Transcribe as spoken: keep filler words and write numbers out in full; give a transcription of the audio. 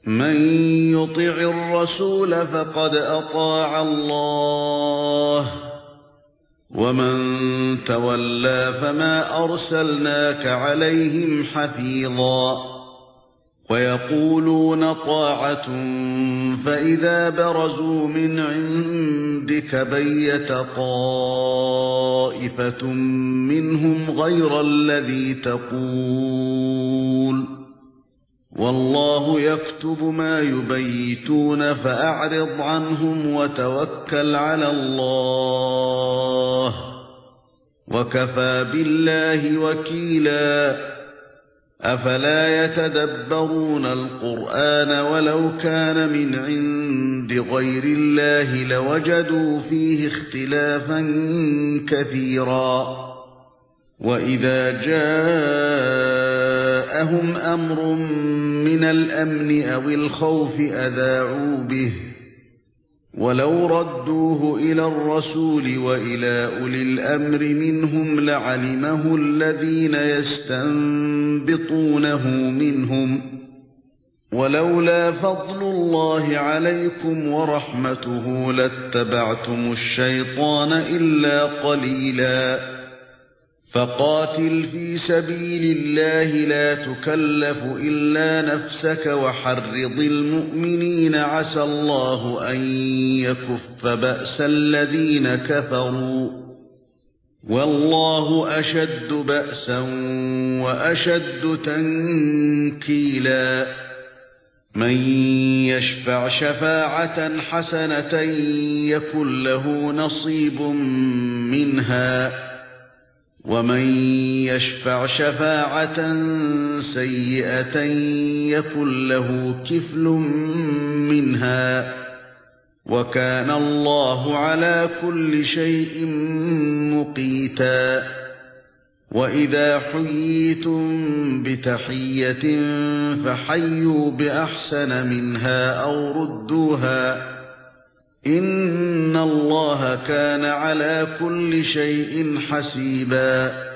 مَن يُطِعِ الرَّسُولَ فَقَدْ أَطَاعَ اللَّهَ وَمَن تَوَلَّى فَمَا أَرْسَلْنَاكَ عَلَيْهِمْ حَفِيظًا وَيَقُولُونَ طَاعَةٌ فَإِذَا بَرَزُوا مِنْ عِندِكَ بَيَّتَ طَائِفَةٌ مِنْهُمْ غَيْرَ الَّذِي تَقُولُ وَاللَّهُ يَكْتُبُ مَا يُبَيِّتُونَ فَأَعْرِضْ عَنْهُمْ وَتَوَكَّلْ عَلَى اللَّهِ وَكَفَى بِاللَّهِ وَكِيلًا أَفَلَا يَتَدَبَّرُونَ الْقُرْآنَ وَلَوْ كَانَ مِنْ عِندِ غَيْرِ اللَّهِ لَوَجَدُوا فِيهِ اخْتِلَافًا كَثِيرًا وَإِذَا جَاءَهُمْ أَمْرٌ مِنَ الْأَمْنِ أَوِ الْخَوْفِ أَذَاعُوا بِهِ وَلَوْ رَدُّوهُ إِلَى الرَّسُولِ وَإِلَى أُولِي الْأَمْرِ مِنْهُمْ لَعَلِمَهُ الَّذِينَ يَسْتَنبِطُونَهُ مِنْهُمْ وَلَوْلَا فَضْلُ اللَّهِ عَلَيْكُمْ وَرَحْمَتُهُ لَاتَّبَعْتُمُ الشَّيْطَانَ إِلَّا قَلِيلًا فَقَاتِلْ فِي سَبِيلِ اللَّهِ لَا تُكَلَّفُ إِلَّا نَفْسَكَ وَحَرِّضِ الْمُؤْمِنِينَ عَسَى اللَّهُ أَن يَكُفَّ بَأْسَ الَّذِينَ كَفَرُوا وَاللَّهُ أَشَدُّ بَأْسًا وَأَشَدُّ تَنكِيلًا مَن يَشْفَعْ شَفَاعَةً حَسَنَةً يَكُن لَّهُ نَصِيبٌ مِنْهَا وَمَن يَشْفَعْ شَفَاعَةً سَيِّئَةً يَكُن لَّهُ كِفْلٌ مِنْهَا وَكَانَ اللَّهُ عَلَى كُلِّ شَيْءٍ مُقِيتًا وَإِذَا حُيِّيتُم بِتَحِيَّةٍ فَحَيُّوا بِأَحْسَنَ مِنْهَا أَوْ رُدُّوهَا إِنَّ اللَّهَ كَانَ عَلَى كُلِّ شَيْءٍ حَسِيبًا